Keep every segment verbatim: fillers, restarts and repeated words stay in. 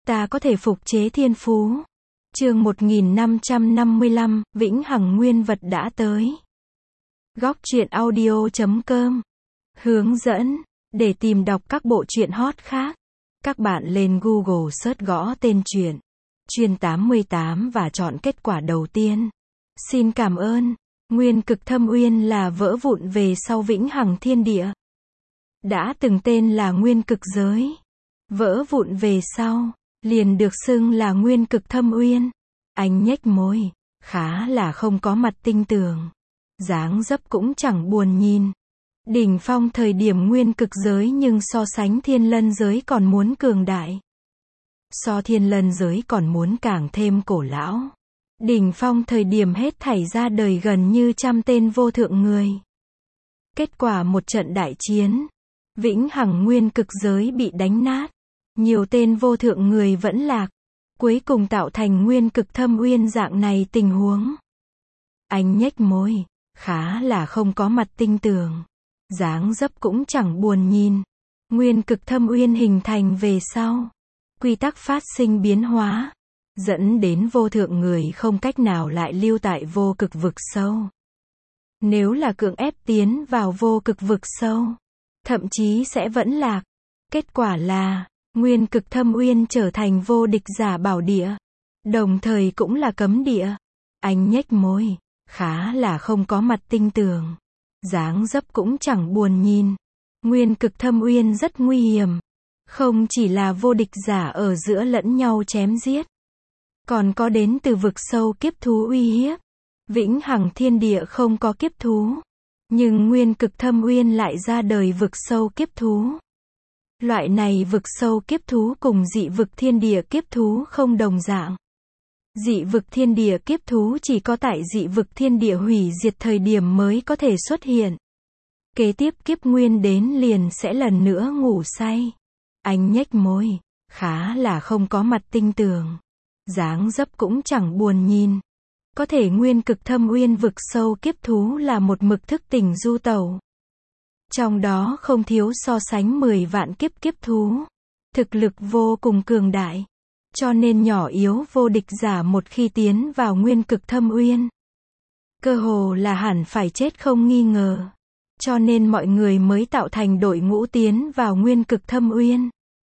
ta có thể phục chế thiên phú. Chương một nghìn năm trăm năm mươi lăm, vĩnh hằng nguyên vật đã tới. Góc truyện audio chấm com. Hướng dẫn, để tìm đọc các bộ truyện hot khác, các bạn lên Google search gõ tên truyện Chuyên tám mươi tám và chọn kết quả đầu tiên. Xin cảm ơn. Nguyên cực thâm uyên là vỡ vụn về sau vĩnh hằng thiên địa. Đã từng tên là nguyên cực giới. Vỡ vụn về sau, liền được xưng là nguyên cực thâm uyên. Anh nhếch môi, khá là không có mặt tinh tường. Dáng dấp cũng chẳng buồn nhìn. Đỉnh phong thời điểm nguyên cực giới nhưng so sánh thiên lân giới còn muốn cường đại. So thiên lân giới còn muốn càng thêm cổ lão. Đỉnh phong thời điểm hết thảy ra đời gần như trăm tên vô thượng người. Kết quả một trận đại chiến, vĩnh hằng nguyên cực giới bị đánh nát. Nhiều tên vô thượng người vẫn lạc. Cuối cùng tạo thành nguyên cực thâm uyên dạng này tình huống. Anh nhếch môi, khá là không có mặt tinh tường. Dáng dấp cũng chẳng buồn nhìn. Nguyên cực thâm uyên hình thành về sau, quy tắc phát sinh biến hóa, dẫn đến vô thượng người không cách nào lại lưu tại vô cực vực sâu. Nếu là cưỡng ép tiến vào vô cực vực sâu, thậm chí sẽ vẫn lạc. Kết quả là, nguyên cực thâm uyên trở thành vô địch giả bảo địa, đồng thời cũng là cấm địa. Anh nhếch môi, khá là không có mặt tinh tường. Dáng dấp cũng chẳng buồn nhìn. Nguyên cực thâm uyên rất nguy hiểm. Không chỉ là vô địch giả ở giữa lẫn nhau chém giết, còn có đến từ vực sâu kiếp thú uy hiếp. Vĩnh hằng thiên địa không có kiếp thú, nhưng nguyên cực thâm uyên lại ra đời vực sâu kiếp thú. Loại này vực sâu kiếp thú cùng dị vực thiên địa kiếp thú không đồng dạng. Dị vực thiên địa kiếp thú chỉ có tại dị vực thiên địa hủy diệt thời điểm mới có thể xuất hiện. Kế tiếp kiếp nguyên đến liền sẽ lần nữa ngủ say. Anh nhếch môi, khá là không có mặt tinh tường. Dáng dấp cũng chẳng buồn nhìn. Có thể nguyên cực thâm uyên vực sâu kiếp thú là một mực thức tỉnh du tẩu. Trong đó không thiếu so sánh mười vạn kiếp kiếp thú. Thực lực vô cùng cường đại. Cho nên nhỏ yếu vô địch giả một khi tiến vào nguyên cực thâm uyên, cơ hồ là hẳn phải chết không nghi ngờ. Cho nên mọi người mới tạo thành đội ngũ tiến vào nguyên cực thâm uyên.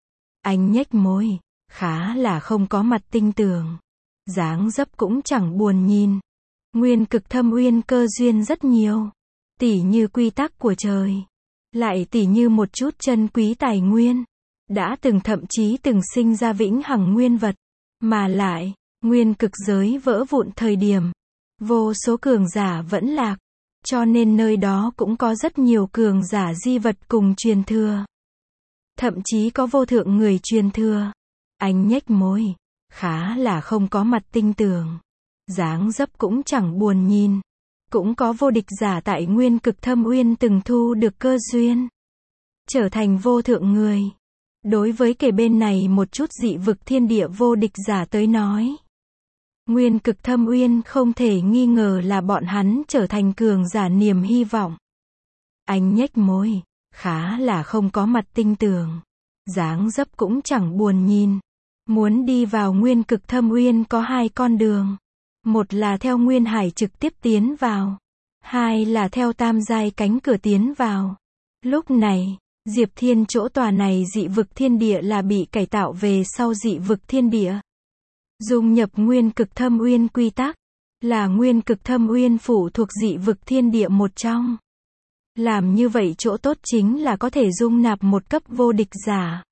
Anh nhếch môi, khá là không có mặt tinh tường. Dáng dấp cũng chẳng buồn nhìn. Nguyên cực thâm uyên cơ duyên rất nhiều. Tỉ như quy tắc của trời. Lại tỉ như một chút chân quý tài nguyên. Đã từng thậm chí từng sinh ra vĩnh hằng nguyên vật. Mà lại, nguyên cực giới vỡ vụn thời điểm, vô số cường giả vẫn lạc. Cho nên nơi đó cũng có rất nhiều cường giả di vật cùng truyền thừa. Thậm chí có vô thượng người truyền thừa. Anh nhếch môi, khá là không có mặt tinh tường. Dáng dấp cũng chẳng buồn nhìn. Cũng có vô địch giả tại nguyên cực thâm uyên từng thu được cơ duyên, trở thành vô thượng người. Đối với kể bên này một chút dị vực thiên địa vô địch giả tới nói, nguyên cực thâm uyên không thể nghi ngờ là bọn hắn trở thành cường giả niềm hy vọng. Anh nhếch môi, khá là không có mặt tinh tường. Dáng dấp cũng chẳng buồn nhìn. Muốn đi vào nguyên cực thâm uyên có hai con đường. Một là theo nguyên hải trực tiếp tiến vào. Hai là theo tam giai cánh cửa tiến vào. Lúc này, Diệp Thiên chỗ tòa này dị vực thiên địa là bị cải tạo về sau dị vực thiên địa. Dung nhập nguyên cực thâm uyên quy tắc. Là nguyên cực thâm uyên phụ thuộc dị vực thiên địa một trong. Làm như vậy chỗ tốt chính là có thể dung nạp một cấp vô địch giả.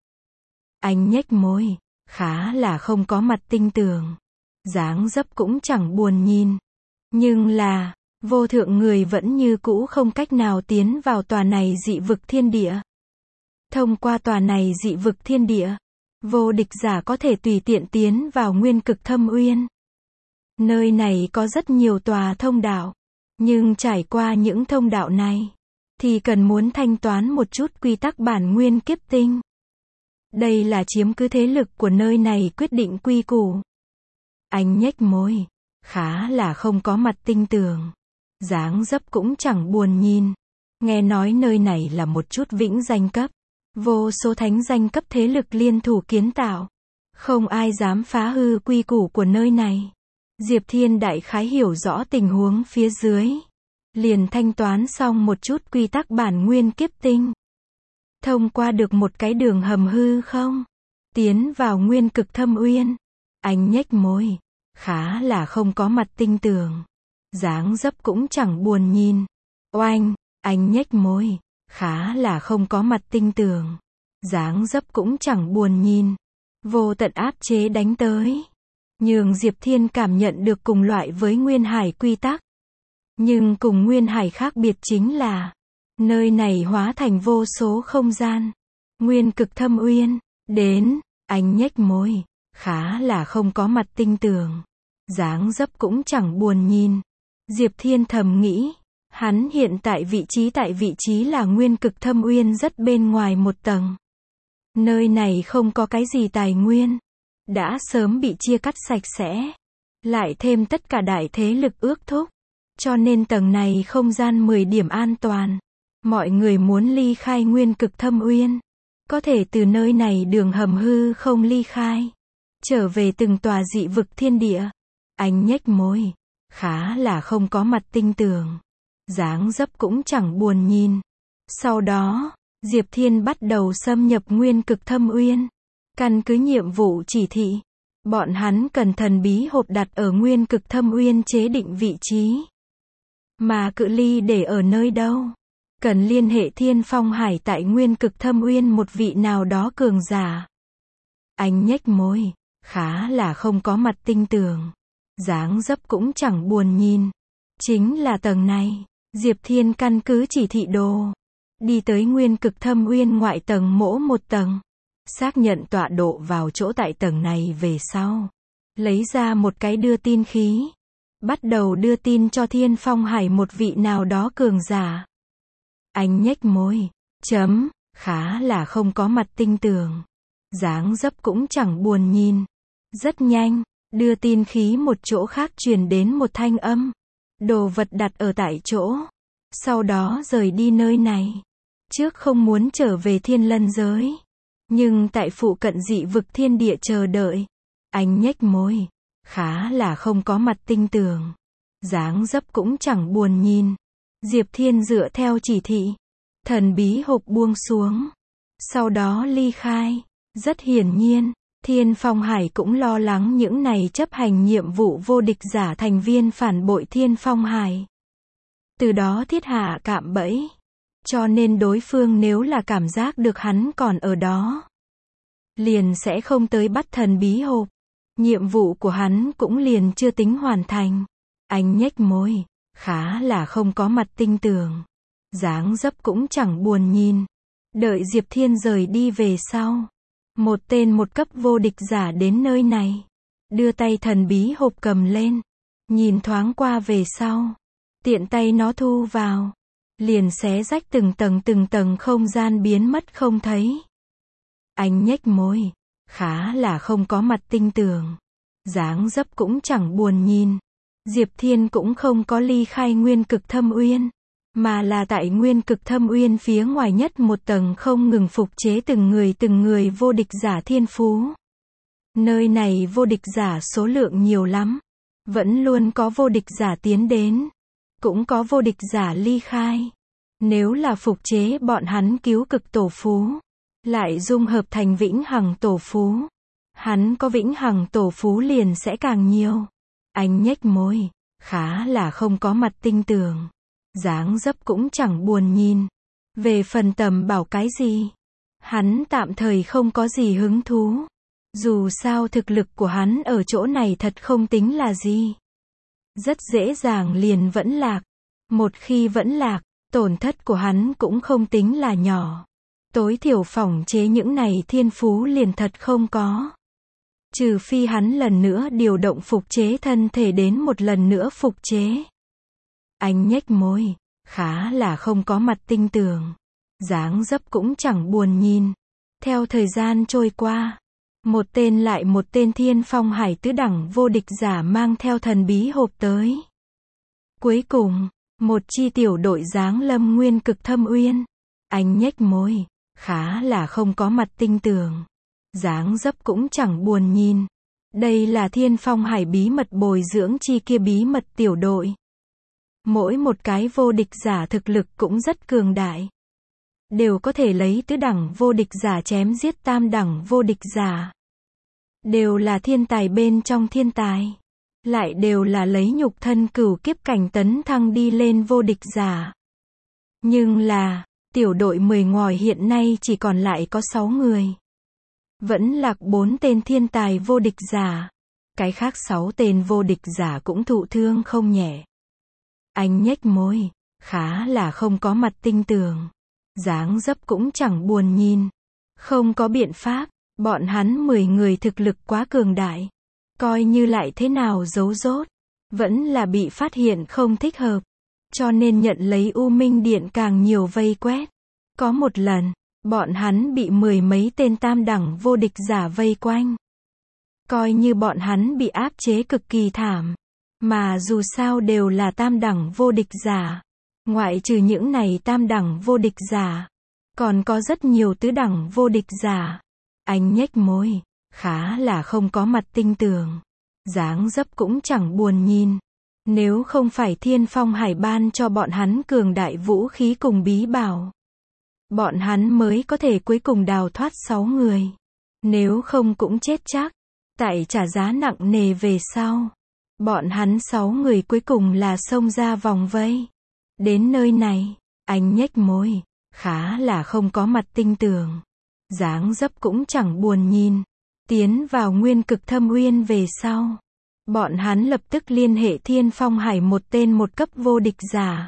Anh nhếch môi, khá là không có mặt tinh tường. Dáng dấp cũng chẳng buồn nhìn. Nhưng là, vô thượng người vẫn như cũ không cách nào tiến vào tòa này dị vực thiên địa. Thông qua tòa này dị vực thiên địa, vô địch giả có thể tùy tiện tiến vào nguyên cực thâm uyên. Nơi này có rất nhiều tòa thông đạo. Nhưng trải qua những thông đạo này, thì cần muốn thanh toán một chút quy tắc bản nguyên kiếp tinh. Đây là chiếm cứ thế lực của nơi này quyết định quy củ. Anh nhếch môi, khá là không có mặt tinh tường. Dáng dấp cũng chẳng buồn nhìn. Nghe nói nơi này là một chút vĩnh danh cấp. Vô số thánh danh cấp thế lực liên thủ kiến tạo. Không ai dám phá hư quy củ của nơi này. Diệp Thiên đại khái hiểu rõ tình huống phía dưới. Liền thanh toán xong một chút quy tắc bản nguyên kiếp tinh. Thông qua được một cái đường hầm hư không? Tiến vào nguyên cực thâm uyên. Anh nhếch môi. Khá là không có mặt tinh tường. Dáng dấp cũng chẳng buồn nhìn. Oanh, anh nhếch môi. Khá là không có mặt tinh tường. Dáng dấp cũng chẳng buồn nhìn. Vô tận áp chế đánh tới. Nhường Diệp Thiên cảm nhận được cùng loại với Nguyên Hải quy tắc. Nhưng cùng Nguyên Hải khác biệt chính là, nơi này hóa thành vô số không gian. Nguyên cực thâm uyên, đến, anh nhếch môi, khá là không có mặt tinh tường. Dáng dấp cũng chẳng buồn nhìn. Diệp Thiên thầm nghĩ, hắn hiện tại vị trí tại vị trí là Nguyên cực thâm uyên rất bên ngoài một tầng. Nơi này không có cái gì tài nguyên. Đã sớm bị chia cắt sạch sẽ. Lại thêm tất cả đại thế lực ước thúc. Cho nên tầng này không gian mười điểm an toàn. Mọi người muốn ly khai nguyên cực thâm uyên. Có thể từ nơi này đường hầm hư không ly khai. Trở về từng tòa dị vực thiên địa. Anh nhếch môi. Khá là không có mặt tinh tường. Dáng dấp cũng chẳng buồn nhìn. Sau đó, Diệp Thiên bắt đầu xâm nhập nguyên cực thâm uyên. Căn cứ nhiệm vụ chỉ thị, bọn hắn cần thần bí hộp đặt ở nguyên cực thâm uyên chế định vị trí. Mà cự ly để ở nơi đâu? Cần liên hệ Thiên Phong Hải tại nguyên cực thâm uyên một vị nào đó cường giả. Anh nhếch môi, khá là không có mặt tinh tường. Dáng dấp cũng chẳng buồn nhìn. Chính là tầng này, Diệp Thiên căn cứ chỉ thị đồ. Đi tới nguyên cực thâm uyên ngoại tầng mỗ một tầng. Xác nhận tọa độ vào chỗ tại tầng này về sau. Lấy ra một cái đưa tin khí. Bắt đầu đưa tin cho Thiên Phong Hải một vị nào đó cường giả. Anh nhếch môi. Chấm. Khá là không có mặt tinh tường. Dáng dấp cũng chẳng buồn nhìn. Rất nhanh. Đưa tin khí một chỗ khác truyền đến một thanh âm. Đồ vật đặt ở tại chỗ. Sau đó rời đi nơi này. Trước không muốn trở về thiên lân giới. Nhưng tại phụ cận dị vực thiên địa chờ đợi. Anh nhếch môi. Khá là không có mặt tinh tường. Dáng dấp cũng chẳng buồn nhìn. Diệp Thiên dựa theo chỉ thị. Thần bí hộp buông xuống. Sau đó ly khai. Rất hiển nhiên, Thiên Phong Hải cũng lo lắng những này chấp hành nhiệm vụ vô địch giả thành viên phản bội Thiên Phong Hải. Từ đó thiết hạ cạm bẫy. Cho nên đối phương nếu là cảm giác được hắn còn ở đó, liền sẽ không tới bắt thần bí hộp. Nhiệm vụ của hắn cũng liền chưa tính hoàn thành. Anh nhếch môi. Khá là không có mặt tinh tường. Dáng dấp cũng chẳng buồn nhìn. Đợi Diệp Thiên rời đi về sau. Một tên một cấp vô địch giả đến nơi này. Đưa tay thần bí hộp cầm lên. Nhìn thoáng qua về sau. Tiện tay nó thu vào. Liền xé rách từng tầng từng tầng không gian biến mất không thấy. Anh nhếch môi. Khá là không có mặt tinh tường. Dáng dấp cũng chẳng buồn nhìn. Diệp Thiên cũng không có ly khai nguyên cực thâm uyên. Mà là tại nguyên cực thâm uyên phía ngoài nhất một tầng không ngừng phục chế từng người từng người vô địch giả thiên phú. Nơi này vô địch giả số lượng nhiều lắm. Vẫn luôn có vô địch giả tiến đến. Cũng có vô địch giả ly khai. Nếu là phục chế bọn hắn cứu cực tổ phú. Lại dung hợp thành vĩnh hằng tổ phú. Hắn có vĩnh hằng tổ phú liền sẽ càng nhiều. Anh nhếch môi. Khá là không có mặt tinh tường. Dáng dấp cũng chẳng buồn nhìn. Về phần tầm bảo cái gì, hắn tạm thời không có gì hứng thú. Dù sao thực lực của hắn ở chỗ này thật không tính là gì. Rất dễ dàng liền vẫn lạc. Một khi vẫn lạc, tổn thất của hắn cũng không tính là nhỏ. Tối thiểu phỏng chế những này thiên phú liền thật không có. Trừ phi hắn lần nữa điều động phục chế thân thể đến một lần nữa phục chế. Anh nhếch môi. Khá là không có mặt tinh tường. Dáng dấp cũng chẳng buồn nhìn. Theo thời gian trôi qua. Một tên lại một tên Thiên Phong Hải tứ đẳng vô địch giả mang theo thần bí hộp tới. Cuối cùng, một chi tiểu đội giáng lâm nguyên cực thâm uyên. Anh nhếch môi. Khá là không có mặt tinh tường. dáng dấp cũng chẳng buồn nhìn. Đây là Thiên Phong Hải bí mật bồi dưỡng chi kia bí mật tiểu đội. Mỗi một cái vô địch giả thực lực cũng rất cường đại. Đều có thể lấy tứ đẳng vô địch giả chém giết tam đẳng vô địch giả. Đều là thiên tài bên trong thiên tài. Lại đều là lấy nhục thân cửu kiếp cảnh tấn thăng đi lên vô địch giả. Nhưng là, tiểu đội mười ngòi hiện nay chỉ còn lại có sáu người. Vẫn lạc bốn tên thiên tài vô địch giả. Cái khác sáu tên vô địch giả cũng thụ thương không nhẹ. Anh nhếch môi, khá là không có mặt tinh tường. Dáng dấp cũng chẳng buồn nhìn. Không có biện pháp, bọn hắn mười người thực lực quá cường đại. Coi như lại thế nào giấu rốt, vẫn là bị phát hiện không thích hợp. Cho nên nhận lấy U Minh Điện càng nhiều vây quét. Có một lần, bọn hắn bị mười mấy tên tam đẳng vô địch giả vây quanh. Coi như bọn hắn bị áp chế cực kỳ thảm. Mà dù sao đều là tam đẳng vô địch giả. Ngoại trừ những này tam đẳng vô địch giả. Còn có rất nhiều tứ đẳng vô địch giả. Anh nhếch môi, khá là không có mặt tinh tường. Dáng dấp cũng chẳng buồn nhìn. Nếu không phải Thiên Phong Hải ban cho bọn hắn cường đại vũ khí cùng bí bảo. Bọn hắn mới có thể cuối cùng đào thoát sáu người. Nếu không cũng chết chắc. Tại trả giá nặng nề về sau. Bọn hắn sáu người cuối cùng là xông ra vòng vây. Đến nơi này, anh nhếch môi, khá là không có mặt tinh tường. Dáng dấp cũng chẳng buồn nhìn. Tiến vào nguyên cực thâm uyên về sau. Bọn hắn lập tức liên hệ Thiên Phong Hải một tên một cấp vô địch giả.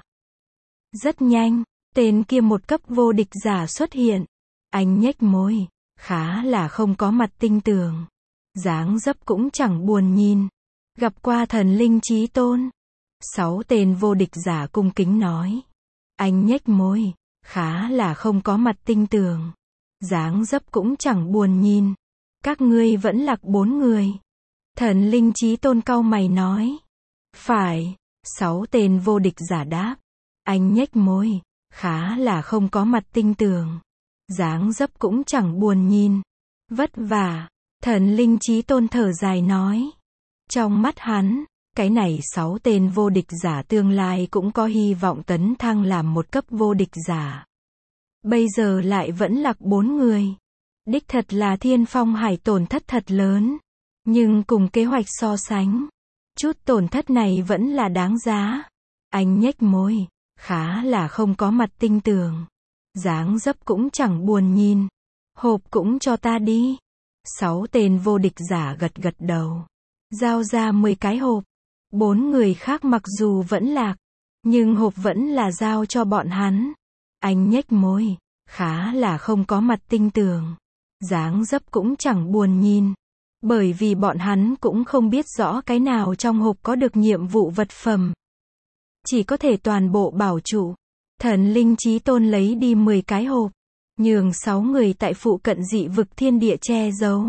Rất nhanh, tên kia một cấp vô địch giả xuất hiện. Anh nhếch môi, khá là không có mặt tinh tường. Dáng dấp cũng chẳng buồn nhìn. Gặp qua thần linh chí tôn. Sáu tên vô địch giả cung kính nói. Anh nhếch môi, khá là không có mặt tinh tường. Dáng dấp cũng chẳng buồn nhìn. Các ngươi vẫn lạc bốn người. Thần linh chí tôn cau mày nói. Phải, sáu tên vô địch giả đáp. Anh nhếch môi, khá là không có mặt tinh tường. Dáng dấp cũng chẳng buồn nhìn. Vất vả, thần linh chí tôn thở dài nói. Trong mắt hắn, cái này sáu tên vô địch giả tương lai cũng có hy vọng tấn thăng làm một cấp vô địch giả. Bây giờ lại vẫn lạc bốn người. Đích thật là Thiên Phong Hải tổn thất thật lớn. Nhưng cùng kế hoạch so sánh, chút tổn thất này vẫn là đáng giá. Anh nhếch môi, khá là không có mặt tinh tường. Dáng dấp cũng chẳng buồn nhìn. Hộp cũng cho ta đi. Sáu tên vô địch giả gật gật đầu. Giao ra mười cái hộp. Bốn người khác mặc dù vẫn lạc, nhưng hộp vẫn là giao cho bọn hắn. Anh nhếch môi, khá là không có mặt tinh tường. Dáng dấp cũng chẳng buồn nhìn. Bởi vì bọn hắn cũng không biết rõ cái nào trong hộp có được nhiệm vụ vật phẩm. Chỉ có thể toàn bộ bảo trụ. Thần linh chí tôn lấy đi mười cái hộp. Nhường sáu người tại phụ cận dị vực thiên địa che giấu.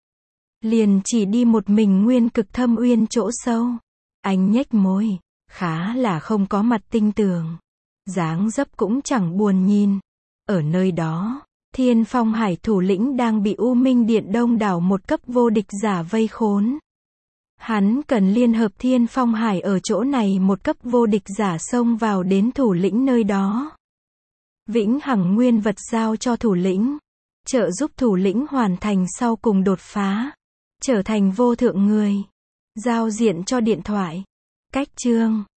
Liền chỉ đi một mình nguyên cực thâm uyên chỗ sâu. Anh nhếch môi, khá là không có mặt tinh tường. Dáng dấp cũng chẳng buồn nhìn. Ở nơi đó, Thiên Phong Hải thủ lĩnh đang bị U Minh Điện đông đảo một cấp vô địch giả vây khốn. Hắn cần liên hợp Thiên Phong Hải ở chỗ này một cấp vô địch giả xông vào đến thủ lĩnh nơi đó. Vĩnh hằng nguyên vật giao cho thủ lĩnh. Trợ giúp thủ lĩnh hoàn thành sau cùng đột phá. Trở thành vô thượng người. Giao diện cho điện thoại. Cách chương